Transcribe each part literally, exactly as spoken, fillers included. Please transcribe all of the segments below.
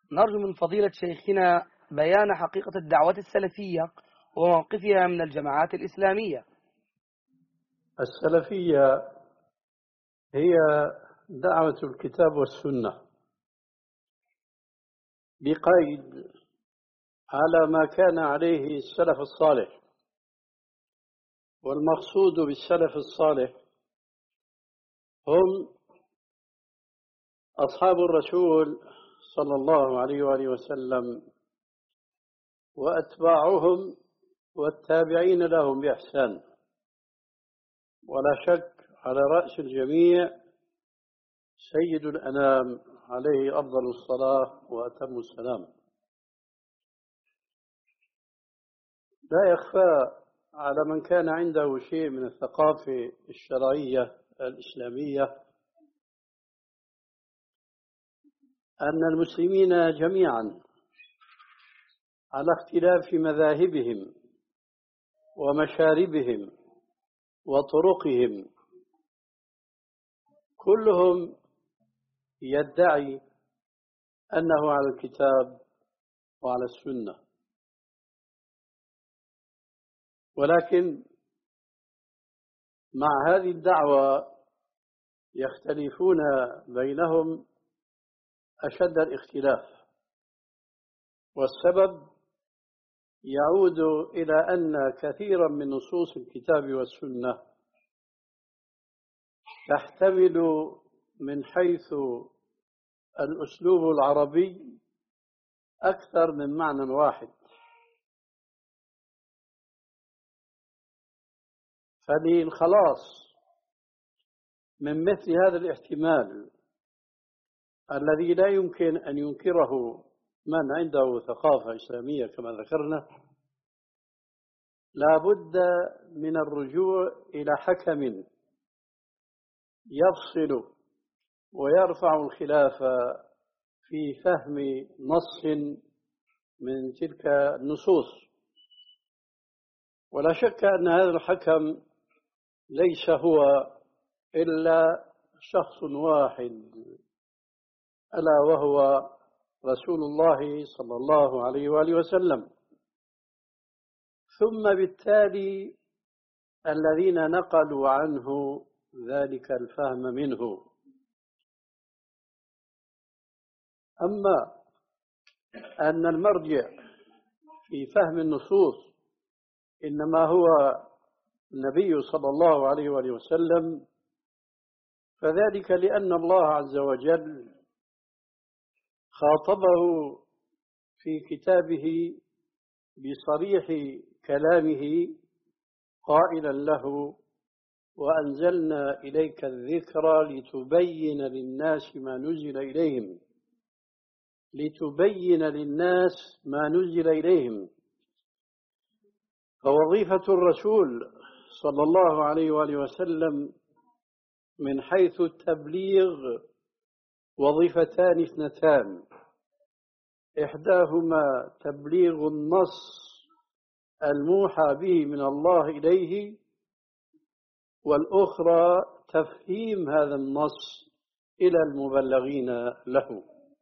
نرجو من فضيلة شيخنا بيان حقيقة الدعوة السلفية وموقفها من الجماعات الإسلامية. السلفية هي دعوة الكتاب والسنة بقيد على ما كان عليه السلف الصالح. والمقصود بالسلف الصالح هم أصحاب الرسول صلى الله عليه وآله وسلم وأتباعهم والتابعين لهم بإحسان، ولا شك على رأس الجميع سيد الأنام عليه أفضل الصلاة وأتم السلام. لا يخفى على من كان عنده شيء من الثقافة الشرعية الإسلامية أن المسلمين جميعا على اختلاف مذاهبهم ومشاربهم وطرقهم كلهم يدعي أنه على الكتاب وعلى السنة، ولكن مع هذه الدعوة يختلفون بينهم أشد الاختلاف، والسبب يعود إلى أن كثيرا من نصوص الكتاب والسنة تحتمل من حيث الأسلوب العربي أكثر من معنى واحد، فللخلاص من مثل هذا الاحتمال الذي لا يمكن أن ينكره من عنده ثقافة إسلامية كما ذكرنا، لا بد من الرجوع إلى حكم يفصل ويرفع الخلاف في فهم نص من تلك النصوص. ولا شك أن هذا الحكم ليس هو إلا شخص واحد، ألا وهو رسول الله صلى الله عليه وآله وسلم، ثم بالتالي الذين نقلوا عنه ذلك الفهم منه. أما أن المرجع في فهم النصوص إنما هو النبي صلى الله عليه وآله وسلم، فذلك لأن الله عز وجل خاطبه في كتابه بصريح كلامه قائلا له: وأنزلنا إليك الذكر لتبين للناس ما نزل إليهم لتبين للناس ما نزل إليهم. فوظيفة الرسول صلى الله عليه وآله وسلم من حيث التبليغ وظيفتان اثنتان: إحداهما تبليغ النص الموحى به من الله إليه، والأخرى تفهيم هذا النص إلى المبلغين له.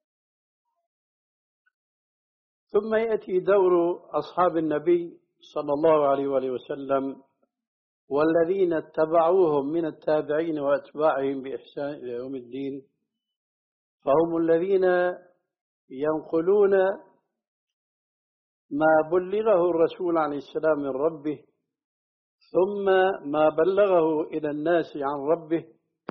ثم يأتي دور أصحاب النبي صلى الله عليه وآله وسلم والذين اتبعوهم من التابعين وأتباعهم بإحسان إلى يوم الدين، فهم الذين ينقلون ما بلغه الرسول عليه السلام من ربه، ثم ما بلغه إلى الناس عن ربه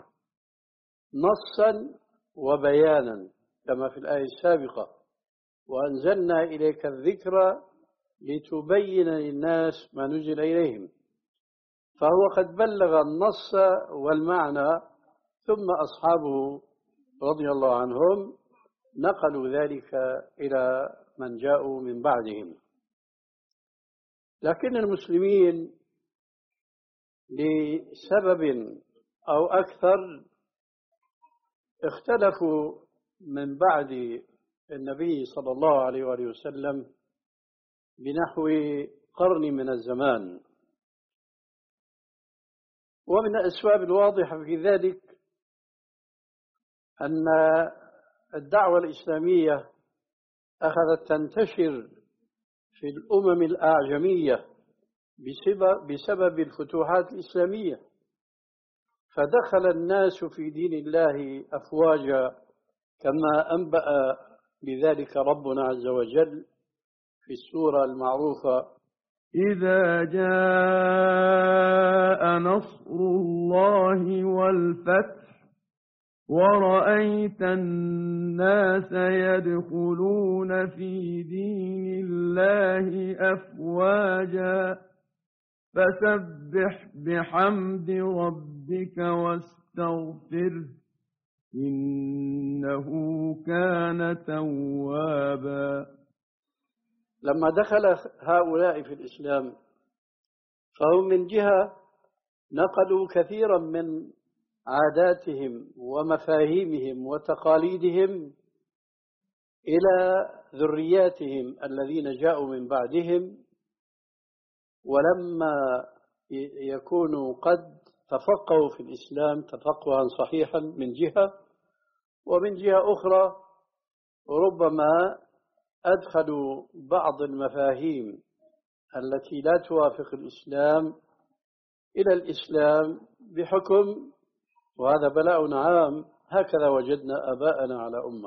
نصا وبيانا كما في الآية السابقة: وأنزلنا إليك الذكر لتبين للناس ما نزل إليهم. فهو قد بلغ النص والمعنى، ثم أصحابه رضي الله عنهم نقلوا ذلك إلى من جاءوا من بعدهم. لكن المسلمين لسبب أو أكثر اختلفوا من بعد النبي صلى الله عليه وآله وسلم بنحو قرن من الزمان. ومن الأسباب الواضحة في ذلك أن الدعوة الإسلامية أخذت تنتشر في الأمم الأعجمية بسبب, بسبب الفتوحات الإسلامية، فدخل الناس في دين الله أفواجا، كما أنبأ بذلك ربنا عز وجل في السورة المعروفة: إذا جاء نصر الله والفتح ورأيت الناس يدخلون في دين الله أفواجا فسبح بحمد ربك واستغفره إنه كان توابا. لما دخل هؤلاء في الإسلام فهم من جهة نقلوا كثيرا من عاداتهم ومفاهيمهم وتقاليدهم إلى ذرياتهم الذين جاءوا من بعدهم، ولما يكونوا قد تفقهوا في الإسلام تفقها صحيحا من جهة، ومن جهة أخرى ربما أدخلوا بعض المفاهيم التي لا توافق الإسلام إلى الإسلام بحكم، وهذا بلاء عام، هكذا وجدنا آباءنا على أمة.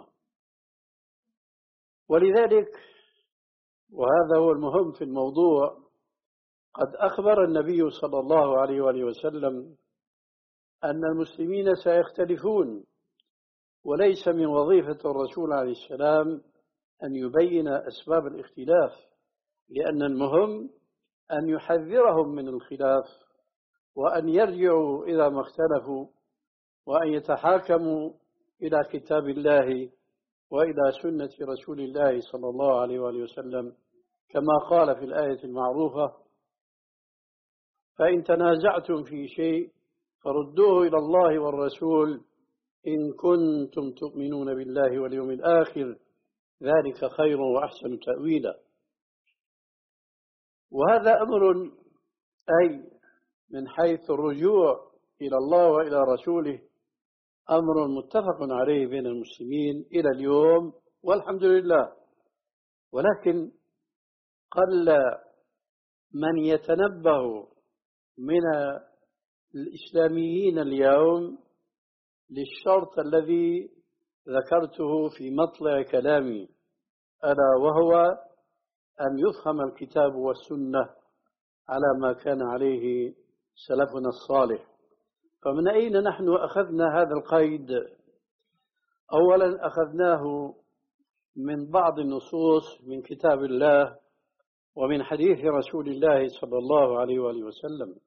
ولذلك، وهذا هو المهم في الموضوع، قد أخبر النبي صلى الله عليه وآله وسلم أن المسلمين سيختلفون، وليس من وظيفة الرسول عليه السلام أن يبين أسباب الاختلاف، لأن المهم أن يحذرهم من الخلاف وأن يرجعوا إذا ما اختلفوا وأن يتحاكموا إلى كتاب الله وإلى سنة رسول الله صلى الله عليه وآله وسلم، كما قال في الآية المعروفة: فإن تنازعتم في شيء فردوه إلى الله والرسول إن كنتم تؤمنون بالله واليوم الآخر ذلك خير وأحسن تأويلا. وهذا أمر أي من حيث الرجوع إلى الله وإلى رسوله أمر متفق عليه بين المسلمين إلى اليوم والحمد لله، ولكن قل من يتنبه من الإسلاميين اليوم للشرط الذي ذكرته في مطلع كلامي، ألا وهو أن يفهم الكتاب والسنة على ما كان عليه سلفنا الصالح. فمن أين نحن أخذنا هذا القيد؟ أولا أخذناه من بعض النصوص من كتاب الله ومن حديث رسول الله صلى الله عليه وآله وسلم،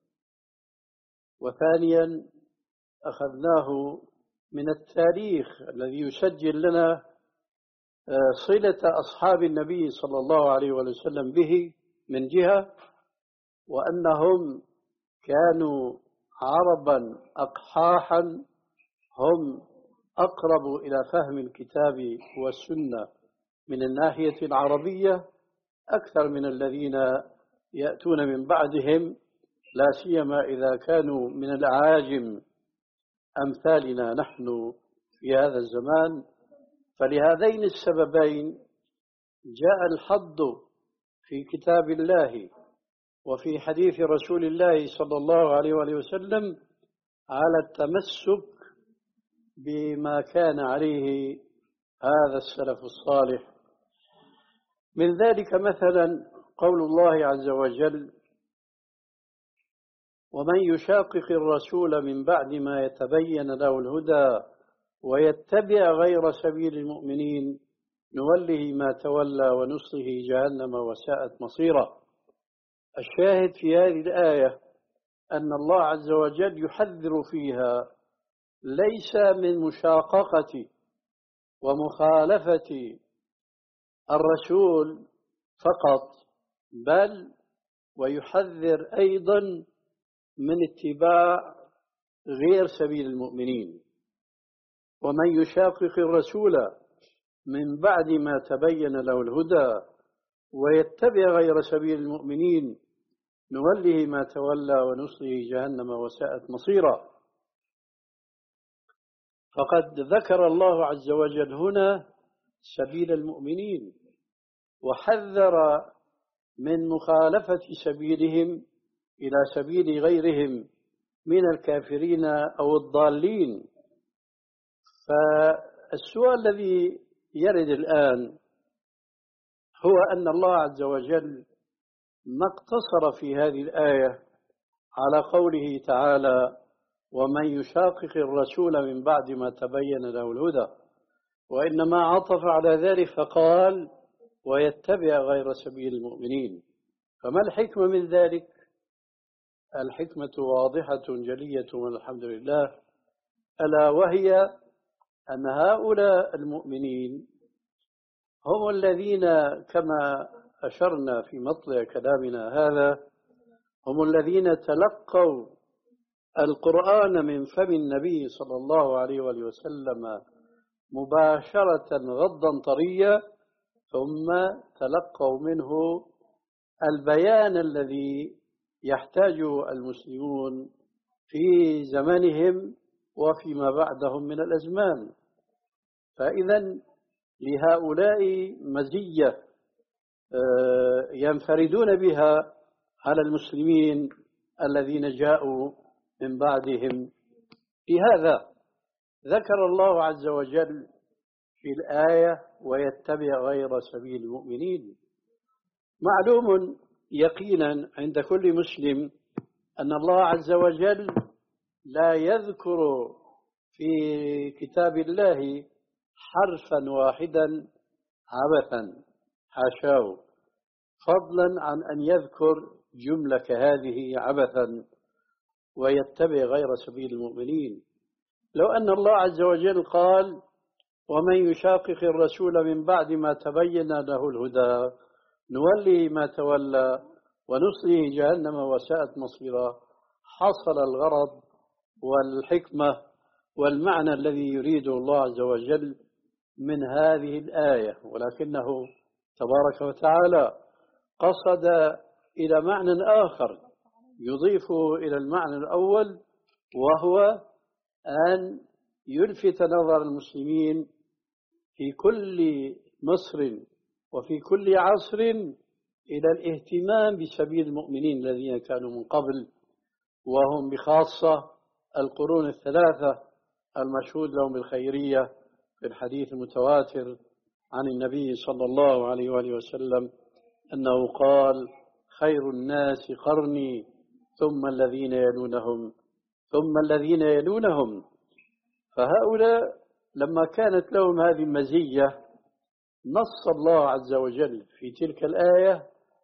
وثانيا أخذناه من التاريخ الذي يسجل لنا صلة أصحاب النبي صلى الله عليه وآله وسلم به من جهة، وأنهم كانوا عربا أقحاحا هم أقرب إلى فهم الكتاب والسنة من الناحية العربية أكثر من الذين يأتون من بعدهم، لا سيما إذا كانوا من الأعاجم أمثالنا نحن في هذا الزمان. فلهذين السببين جاء الحض في كتاب الله وفي حديث رسول الله صلى الله عليه وآله وسلم على التمسك بما كان عليه هذا السلف الصالح. من ذلك مثلا قول الله عز وجل: ومن يشاقق الرسول من بعد ما يتبين له الهدى ويتبع غير سبيل المؤمنين نوله ما تولى ونصله جهنم وساءت مصيرا. الشاهد في هذه الآية أن الله عز وجل يحذر فيها ليس من مشاققة ومخالفة الرسول فقط، بل ويحذر أيضا من اتباع غير سبيل المؤمنين. ومن يشاقق الرسول من بعد ما تبين له الهدى ويتبع غير سبيل المؤمنين نوله ما تولى ونصله جهنم وساءت مصيرا. فقد ذكر الله عز وجل هنا سبيل المؤمنين، وحذر من مخالفة سبيلهم إلى سبيل غيرهم من الكافرين أو الضالين. فالسؤال الذي يرد الآن هو أن الله عز وجل ما اقتصر في هذه الآية على قوله تعالى: ومن يشاقق الرسول من بعد ما تبين له الهدى، وإنما عطف على ذلك فقال: ويتبع غير سبيل المؤمنين. فما الحكمة من ذلك؟ الحكمة واضحة جلية والحمد لله، ألا وهي أن هؤلاء المؤمنين هم الذين كما أشرنا في مطلع كلامنا هذا هم الذين تلقوا القرآن من فم النبي صلى الله عليه وآله وسلم مباشرة غضا طريا، ثم تلقوا منه البيان الذي يحتاج المسلمون في زمنهم وفيما بعدهم من الأزمان. فإذا لهؤلاء مزية ينفردون بها على المسلمين الذين جاءوا من بعدهم. لهذا ذكر الله عز وجل في الآية: ويتبع غير سبيل المؤمنين. معلوم يقينا عند كل مسلم أن الله عز وجل لا يذكر في كتاب الله حرفا واحدا عبثا، حاشاه، فضلا عن أن يذكر جملة كهذه عبثا: ويتبع غير سبيل المؤمنين. لو أن الله عز وجل قال: ومن يشاقق الرسول من بعد ما تبين له الهدى نولي ما تولى ونصليه جهنم وساءت مصيرا، حصل الغرض والحكمة والمعنى الذي يريده الله عز وجل من هذه الآية. ولكنه تبارك وتعالى قصد إلى معنى آخر يضيف إلى المعنى الأول، وهو أن يلفت نظر المسلمين في كل مصر وفي كل عصر إلى الاهتمام بسبيل المؤمنين الذين كانوا من قبل، وهم بخاصة القرون الثلاثة المشهود لهم بالخيرية في الحديث المتواتر عن النبي صلى الله عليه وآله وسلم أنه قال: خير الناس قرني ثم الذين يلونهم ثم الذين يلونهم. فهؤلاء لما كانت لهم هذه المزية نص الله عز وجل في تلك الآية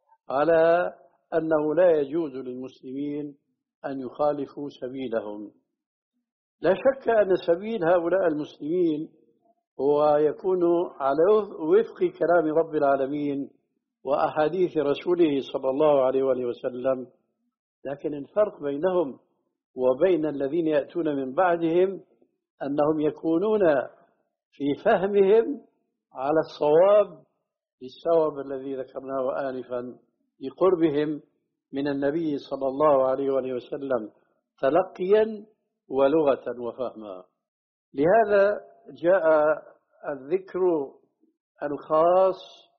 على أنه لا يجوز للمسلمين أن يخالفوا سبيلهم. لا شك أن سبيل هؤلاء المسلمين هو يكون على وفق كلام رب العالمين وأحاديث رسوله صلى الله عليه وآله وسلم، لكن الفرق بينهم وبين الذين يأتون من بعدهم أنهم يكونون في فهمهم على الصواب بالسبب الذي ذكرناه آنفا لقربهم من النبي صلى الله عليه وآله وسلم تلقيا ولغة وفهما. لهذا جاء الذكر الخاص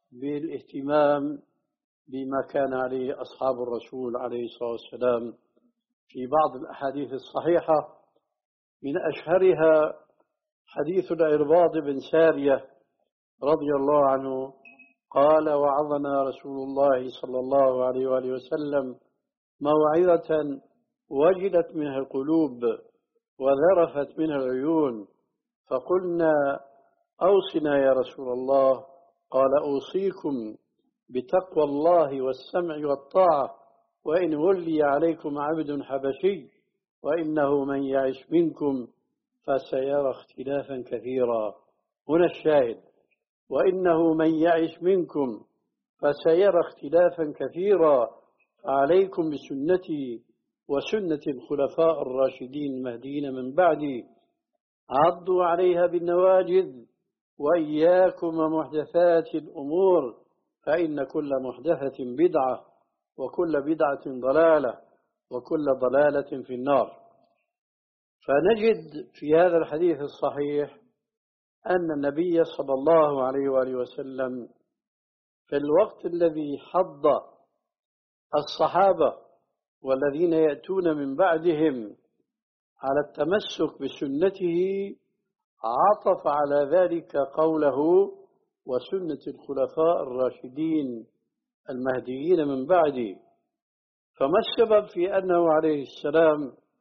بالاهتمام بما كان عليه أصحاب الرسول عليه الصلاة والسلام في بعض الأحاديث الصحيحة، من أشهرها حديث العرباض بن سارية رضي الله عنه قال: وعظنا رسول الله صلى الله عليه وآله وسلم موعظة وجلت منها القلوب وذرفت منها العيون، فقلنا: أوصنا يا رسول الله. قال: أوصيكم بتقوى الله والسمع والطاعة، وإن ولي عليكم عبد حبشي وإنه من يعش منكم فسيرى اختلافا كثيرا. هنا الشاهد: وإنه من يعش منكم فسيرى اختلافا كثيرا، فعليكم بسنتي وسنة الخلفاء الراشدين المهديين من بعدي، عضوا عليها بالنواجذ، وإياكم ومحدثات الأمور، فإن كل محدثة بدعة وكل بدعة ضلالة وكل ضلالة في النار. فنجد في هذا الحديث الصحيح أن النبي صلى الله عليه وآله وسلم في الوقت الذي حض الصحابة والذين يأتون من بعدهم على التمسك بسنته عطف على ذلك قوله وسنة الخلفاء الراشدين المهديين من بعدي. فما السبب في أنه عليه السلام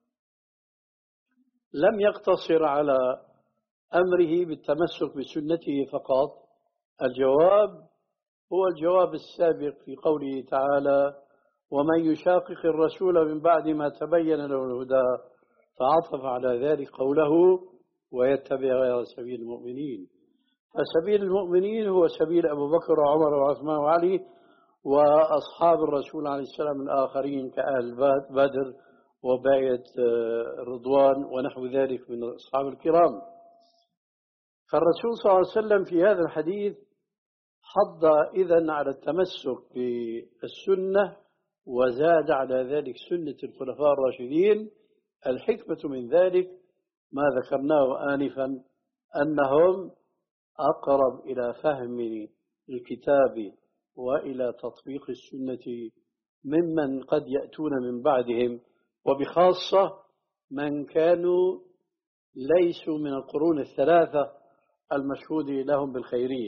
لم يقتصر على أمره بالتمسك بسنته فقط؟ الجواب هو الجواب السابق في قوله تعالى ومن يشاقق الرسول من بعد ما تبين له الهدى، فعطف على ذلك قوله ويتبع غير سبيل المؤمنين. فسبيل المؤمنين هو سبيل أبو بكر وعمر وعثمان وعلي وأصحاب الرسول عليه السلام الآخرين كأهل بدر وباية رضوان ونحو ذلك من أصحاب الكرام. فالرسول صلى الله عليه وسلم في هذا الحديث حض إذن على التمسك بالسنة وزاد على ذلك سنة الخلفاء الراشدين. الحكمة من ذلك ما ذكرناه آنفا أنهم أقرب إلى فهم الكتاب وإلى تطبيق السنة ممن قد يأتون من بعدهم، وبخاصة من كانوا ليسوا من القرون الثلاثة المشهود لهم بالخيرية.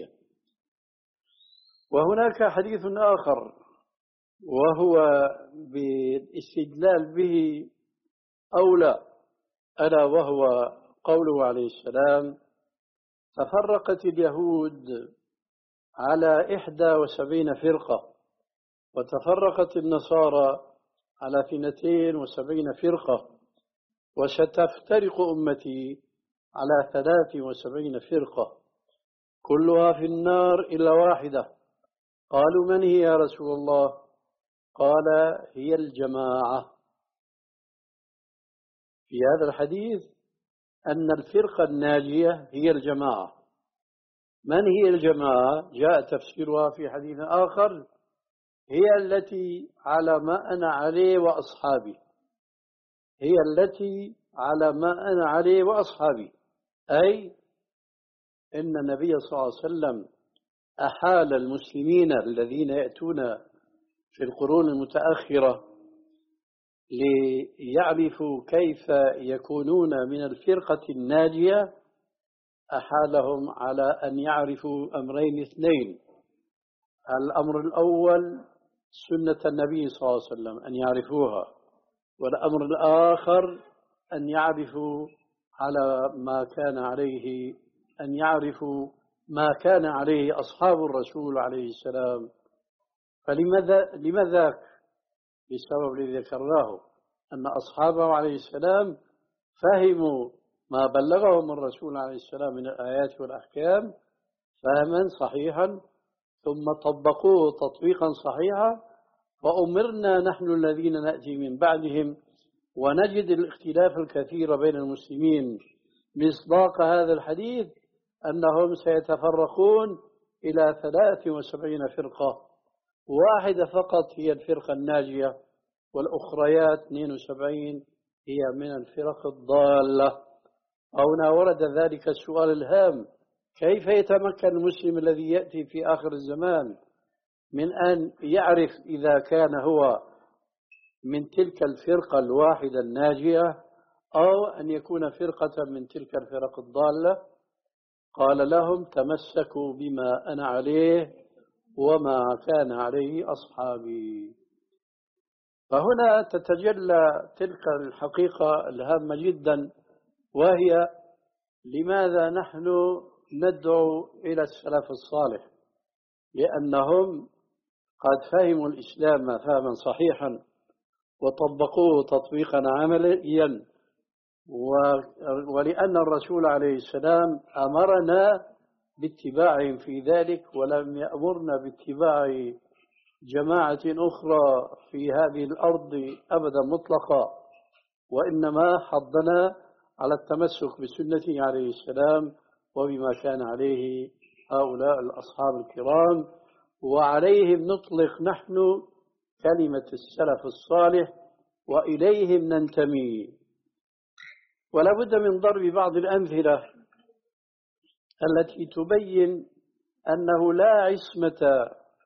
وهناك حديث آخر وهو بالاستدلال به أولى، ألا وهو قوله عليه السلام تفرقت اليهود على إحدى وسبعين فرقة وتفرقت النصارى على اثنتين وسبعين فرقة وستفترق أمتي على ثلاث وسبعين فرقة كلها في النار إلا واحدة. قالوا من هي يا رسول الله؟ قال هي الجماعة. في هذا الحديث أن الفرقة الناجية هي الجماعة. من هي الجماعة؟ جاء تفسيرها في حديث آخر هي التي على ما أنا عليه وأصحابي، هي التي على ما أنا عليه وأصحابي، أي إن النبي صلى الله عليه وسلم أحال المسلمين الذين يأتون في القرون المتأخرة ليعرفوا كيف يكونون من الفرقة الناجية، أحالهم على أن يعرفوا أمرين اثنين. الأمر الأول سنة النبي صلى الله عليه وسلم أن يعرفوها، والأمر الآخر أن يعرفوا على ما كان عليه أن يعرفوا ما كان عليه أصحاب الرسول عليه السلام. فلماذا لماذا؟ بسبب الذي ذكرناه أن أصحابه عليه السلام فهموا ما بلغهم الرسول عليه السلام من الآيات والأحكام فهما صحيحا ثم طبقوه تطبيقا صحيحا، وأمرنا نحن الذين نأتي من بعدهم ونجد الاختلاف الكثير بين المسلمين مصداق هذا الحديث أنهم سيتفرقون إلى ثلاث وسبعين فرقة، واحدة فقط هي الفرقة الناجية والأخريات اثنين وسبعين هي من الفرق الضالة. هنا ورد ذلك السؤال الهام: كيف يتمكن المسلم الذي يأتي في آخر الزمان من أن يعرف إذا كان هو من تلك الفرقة الواحدة الناجية أو أن يكون فرقة من تلك الفرق الضالة؟ قال لهم: تمسكوا بما أنا عليه وما كان عليه أصحابي. فهنا تتجلى تلك الحقيقة الهامة جدا، وهي لماذا نحن ندعو إلى السلف الصالح؟ لأنهم قد فهموا الإسلام فهما صحيحا وطبقوه تطبيقا عمليا، ولأن الرسول عليه السلام أمرنا باتباعهم في ذلك ولم يأمرنا باتباع جماعة أخرى في هذه الأرض أبدا مطلقا، وإنما حضنا على التمسك بسنته عليه السلام وبما كان عليه هؤلاء الأصحاب الكرام، وعليهم نطلق نحن كلمة السلف الصالح وإليهم ننتمي. ولا بد من ضرب بعض الأمثلة التي تبين أنه لا عصمة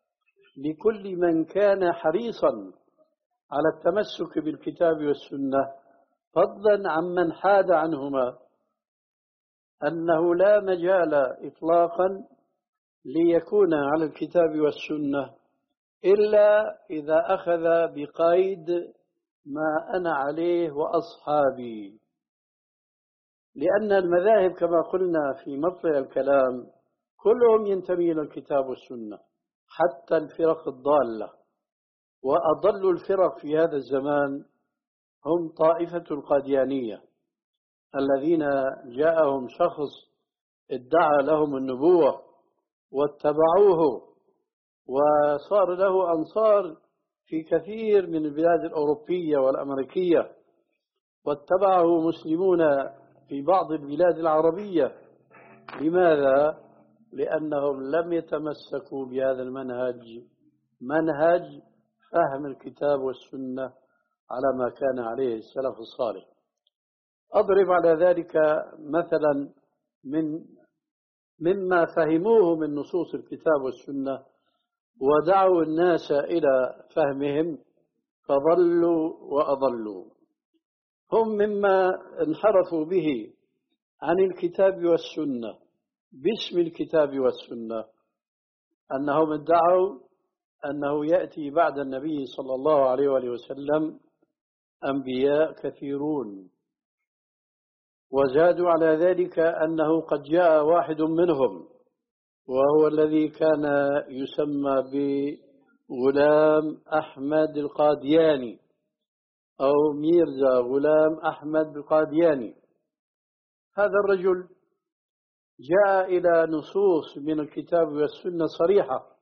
لكل من كان حريصا على التمسك بالكتاب والسنة فضلا عمن حاد عنهما أنه لا مجال إطلاقا ليكون على الكتاب والسنة إلا إذا أخذ بقيد ما أنا عليه وأصحابي، لأن المذاهب كما قلنا في مطلع الكلام كلهم ينتمي إلى الكتاب والسنة حتى الفرق الضالة، وأضل الفرق في هذا الزمان هم طائفة القاديانية الذين جاءهم شخص ادعى لهم النبوة واتبعوه وصار له أنصار في كثير من البلاد الأوروبية والأمريكية، واتبعه مسلمون في بعض البلاد العربية. لماذا؟ لأنهم لم يتمسكوا بهذا المنهج، منهج فهم الكتاب والسنة على ما كان عليه السلف الصالح. أضرب على ذلك مثلا من مما فهموه من نصوص الكتاب والسنة ودعوا الناس إلى فهمهم فضلوا وأضلوا. هم مما انحرفوا به عن الكتاب والسنة باسم الكتاب والسنة أنهم ادعوا أنه يأتي بعد النبي صلى الله عليه وآله وسلم أنبياء كثيرون، وزادوا على ذلك أنه قد جاء واحد منهم وهو الذي كان يسمى بغلام أحمد القادياني أو ميرزا غلام أحمد القادياني. هذا الرجل جاء إلى نصوص من الكتاب والسنة صريحة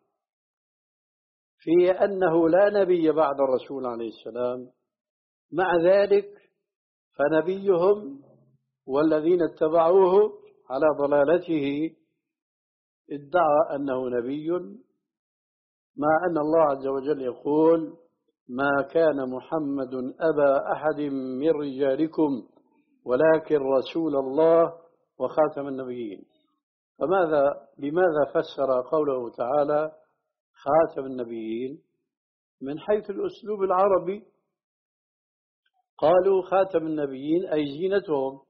في أنه لا نبي بعد الرسول عليه السلام، مع ذلك فنبيهم والذين اتبعوه على ضلالته ادعى أنه نبي، مع أن الله عز وجل يقول: ما كان محمد أبا أحد من رجالكم ولكن رسول الله وخاتم النبيين. فماذا بماذا فسر قوله تعالى خاتم النبيين؟ من حيث الأسلوب العربي قالوا خاتم النبيين أي زينتهم،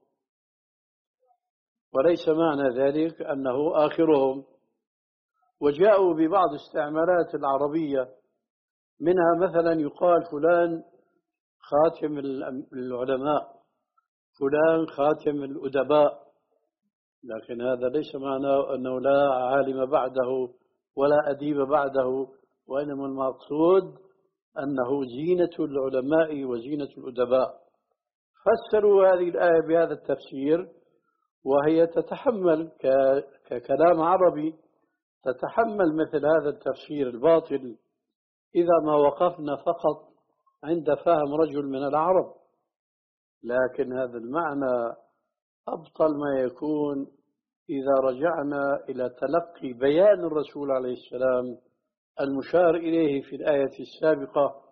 وليس معنى ذلك أنه آخرهم. وجاءوا ببعض استعمالات العربية، منها مثلا يقال فلان خاتم العلماء، فلان خاتم الأدباء، لكن هذا ليس معناه أنه لا عالم بعده ولا أديب بعده، وإنما المقصود أنه زينة العلماء وزينة الأدباء. فسروا هذه الآية بهذا التفسير، وهي تتحمل ككلام عربي تتحمل مثل هذا التفسير الباطل إذا ما وقفنا فقط عند فهم رجل من العرب، لكن هذا المعنى أبطل ما يكون إذا رجعنا إلى تلقي بيان الرسول عليه السلام المشار إليه في الآية السابقة: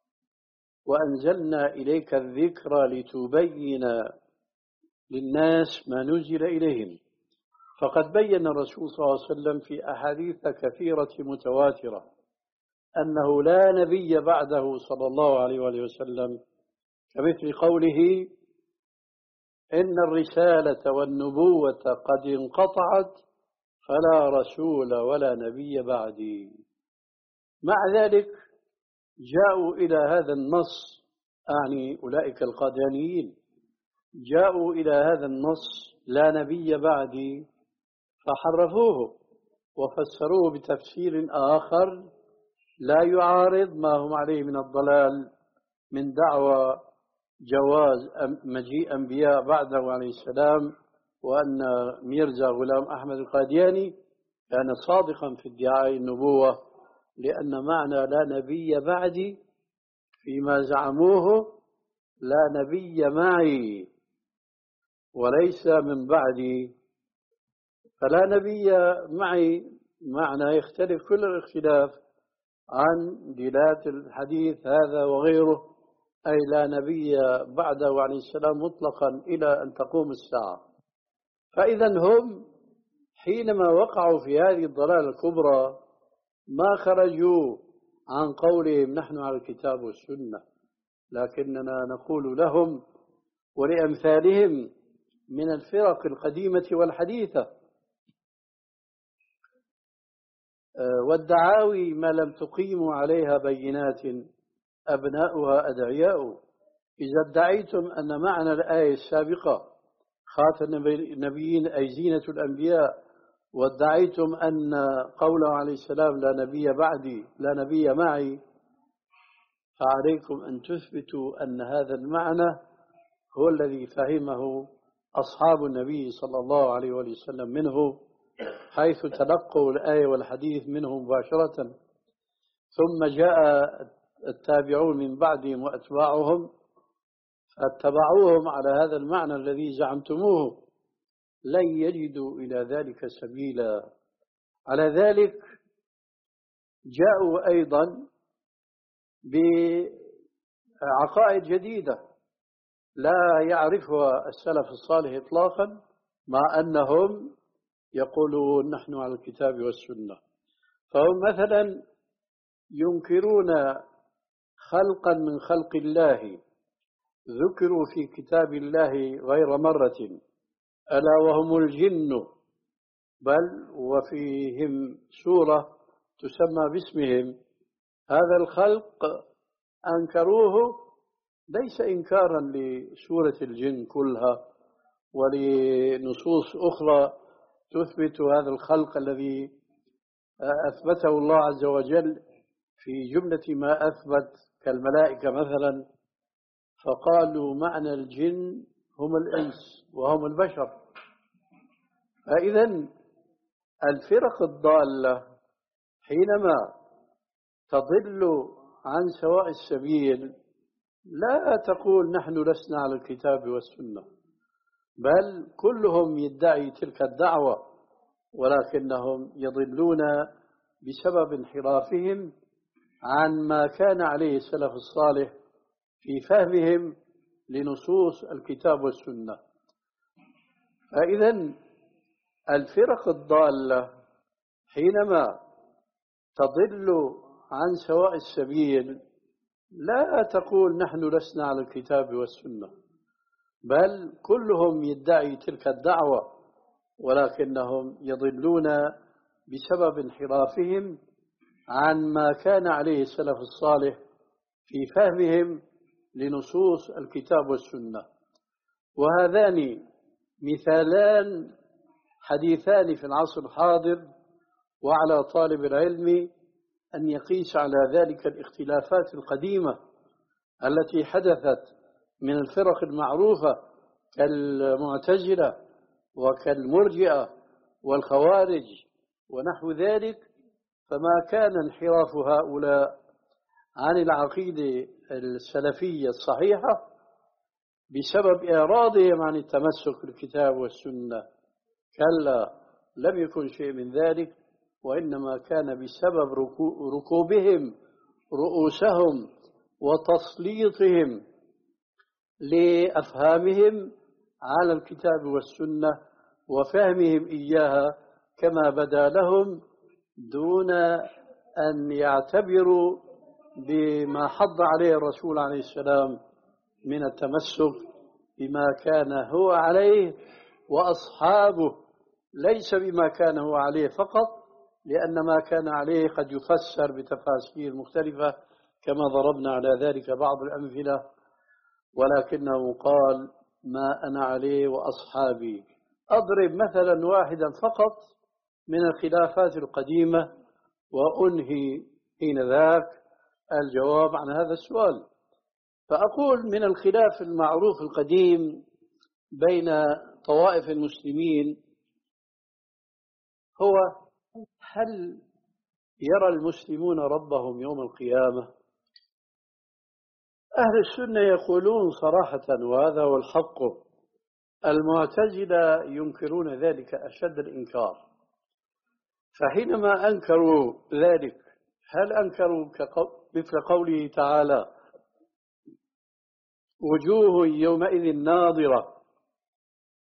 وأنزلنا إليك الذكر لتبين للناس ما نزل إليهم. فقد بين الرسول صلى الله عليه وسلم في أحاديث كثيرة متواترة أنه لا نبي بعده صلى الله عليه وآله وسلم، كمثل قوله: إن الرسالة والنبوة قد انقطعت فلا رسول ولا نبي بعدي. مع ذلك جاءوا إلى هذا النص، أعني أولئك القاديانيين، جاءوا إلى هذا النص لا نبي بعدي فحرفوه وفسروه بتفسير آخر لا يعارض ما هم عليه من الضلال من دعوى جواز مجيء أنبياء بعده عليه السلام، وأن ميرزا غلام أحمد القادياني كان صادقا في ادعاء النبوة، لأن معنى لا نبي بعدي فيما زعموه لا نبي معي وليس من بعدي. فلا نبي معي معنى يختلف كل الاختلاف عن دلالة الحديث هذا وغيره، أي لا نبي بعده عليه السلام مطلقا إلى أن تقوم الساعة. فإذا هم حينما وقعوا في هذه الضلالة الكبرى ما خرجوا عن قولهم نحن على الكتاب والسنة، لكننا نقول لهم ولأمثالهم من الفرق القديمة والحديثة والدعاوي ما لم تقيموا عليها بينات أبناؤها أدعياء. إذا ادعيتم أن معنى الآية السابقة خاتم النبيين أي زينة الأنبياء، وادعيتم أن قوله عليه السلام لا نبي بعدي لا نبي معي، فعليكم أن تثبتوا أن هذا المعنى هو الذي فهمه أصحاب النبي صلى الله عليه وسلم منه، حيث تلقوا الآية والحديث منه مباشرة، ثم جاء التابعون من بعدهم وأتباعهم فاتبعوهم على هذا المعنى الذي زعمتموه، لن يجدوا إلى ذلك سبيلا. على ذلك جاءوا أيضا بعقائد جديدة لا يعرفها السلف الصالح إطلاقا، مع أنهم يقولون نحن على الكتاب والسنة. فهم مثلا ينكرون خلقا من خلق الله ذكروا في كتاب الله غير مرة، ألا وهم الجن، بل وفيهم سورة تسمى باسمهم. هذا الخلق أنكروه ليس إنكارا لسورة الجن كلها ولنصوص أخرى تثبت هذا الخلق الذي أثبته الله عز وجل في جملة ما أثبت كالملائكة مثلا، فقالوا معنى الجن هم الإنس وهم البشر. فإذا الفرق الضالة حينما تضل عن سواء السبيل لا تقول نحن لسنا على الكتاب والسنة، بل كلهم يدعي تلك الدعوة، ولكنهم يضلون بسبب انحرافهم عن ما كان عليه السلف الصالح في فهمهم لنصوص الكتاب والسنة. فإذا الفرق الضالة حينما تضل عن سواء السبيل لا تقول نحن لسنا على الكتاب والسنة، بل كلهم يدعي تلك الدعوة، ولكنهم يضلون بسبب انحرافهم عن ما كان عليه السلف الصالح في فهمهم لنصوص الكتاب والسنة. وهذان مثالان حديثان في العصر الحاضر، وعلى طالب العلم أن يقيس على ذلك الاختلافات القديمة التي حدثت من الفرق المعروفة كالمعتزلة وكالمرجئة والخوارج ونحو ذلك، فما كان انحراف هؤلاء عن العقيدة السلفية الصحيحة بسبب إعراضهم عن التمسك بالكتاب والسنة، كلا، لم يكن شيء من ذلك، وإنما كان بسبب ركوبهم رؤوسهم وتسليطهم لأفهامهم على الكتاب والسنة وفهمهم إياها كما بدا لهم، دون أن يعتبروا بما حض عليه الرسول عليه السلام من التمسك بما كان هو عليه وأصحابه، ليس بما كان هو عليه فقط، لأن ما كان عليه قد يفسر بتفاسير مختلفة كما ضربنا على ذلك بعض الأمثلة، ولكنه قال ما أنا عليه وأصحابي. أضرب مثلا واحدا فقط من الخلافات القديمة وأنهي حين ذاك الجواب عن هذا السؤال. فأقول من الخلاف المعروف القديم بين طوائف المسلمين هو هل يرى المسلمون ربهم يوم القيامة؟ أهل السنة يقولون صراحة، وهذا هو الحق، المعتزلة ينكرون ذلك أشد الإنكار. فحينما أنكروا ذلك هل أنكروا مثل قوله تعالى وجوه يومئذ ناظرة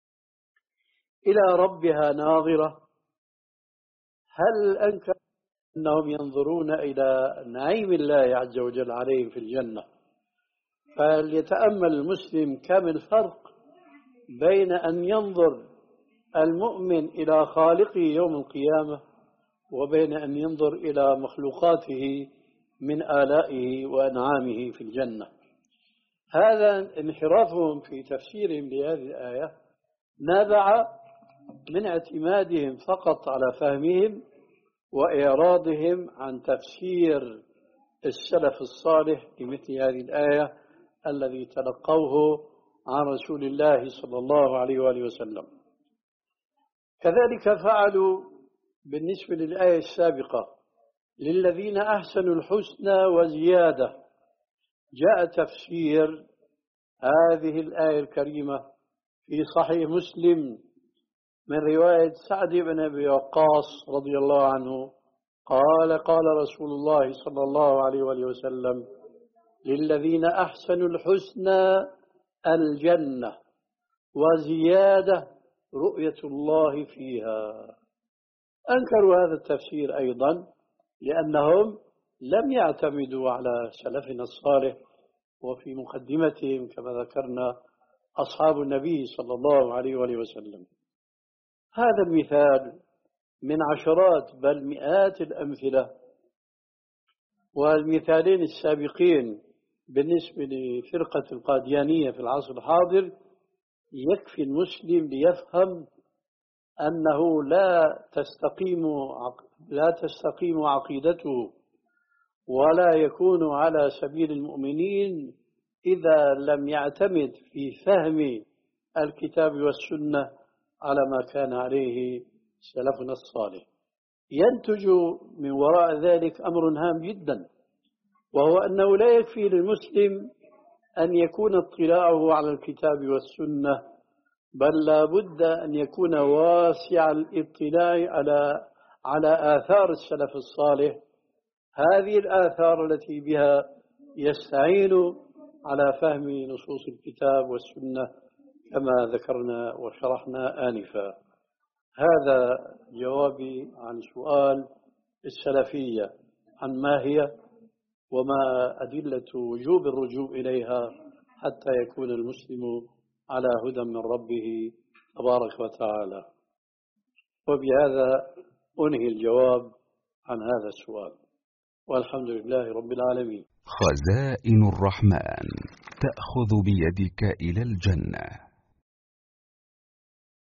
إلى ربها ناظرة؟ هل أنكر أنهم ينظرون إلى نعيم الله عز وجل عليهم في الجنة. فليتأمل المسلم كم الفرق بين أن ينظر المؤمن إلى خالقه يوم القيامة وبين أن ينظر إلى مخلوقاته من آلائه وأنعامه في الجنة. هذا انحرافهم في تفسيرهم لهذه الآية نابع من اعتمادهم فقط على فهمهم وإعراضهم عن تفسير السلف الصالح لمثل هذه الآية الذي تلقوه عن رسول الله صلى الله عليه وآله وسلم. كذلك فعلوا بالنسبة للآية السابقة: للذين أحسنوا الحسنى وزيادة. جاء تفسير هذه الآية الكريمة في صحيح مسلم من رواية سعد بن أبي وقاص رضي الله عنه قال: قال رسول الله صلى الله عليه وآله وسلم: للذين أحسنوا الحسنى الجنة وزيادة رؤية الله فيها. أنكروا هذا التفسير أيضا لأنهم لم يعتمدوا على سلفنا الصالح، وفي مقدمتهم كما ذكرنا أصحاب النبي صلى الله عليه وآله وسلم. هذا المثال من عشرات بل مئات الأمثلة، والمثالين السابقين بالنسبة لفرقة القاديانية في العصر الحاضر يكفي المسلم ليفهم أنه لا تستقيم لا تستقيم عقيدته ولا يكون على سبيل المؤمنين إذا لم يعتمد في فهم الكتاب والسنة على ما كان عليه سلفنا الصالح. ينتج من وراء ذلك أمر هام جدا، وهو أنه لا يكفي للمسلم أن يكون اطلاعه على الكتاب والسنة، بل لا بد أن يكون واسع الاطلاع على على آثار السلف الصالح، هذه الآثار التي بها يستعين على فهم نصوص الكتاب والسنة كما ذكرنا وشرحنا آنفا. هذا جوابي عن سؤال السلفية عن ما هي وما أدلة وجوب الرجوع إليها حتى يكون المسلم على هدى من ربه تبارك وتعالى. وبهذا أنهي الجواب عن هذا السؤال، والحمد لله رب العالمين. خزائن الرحمن تأخذ بيدك إلى الجنة.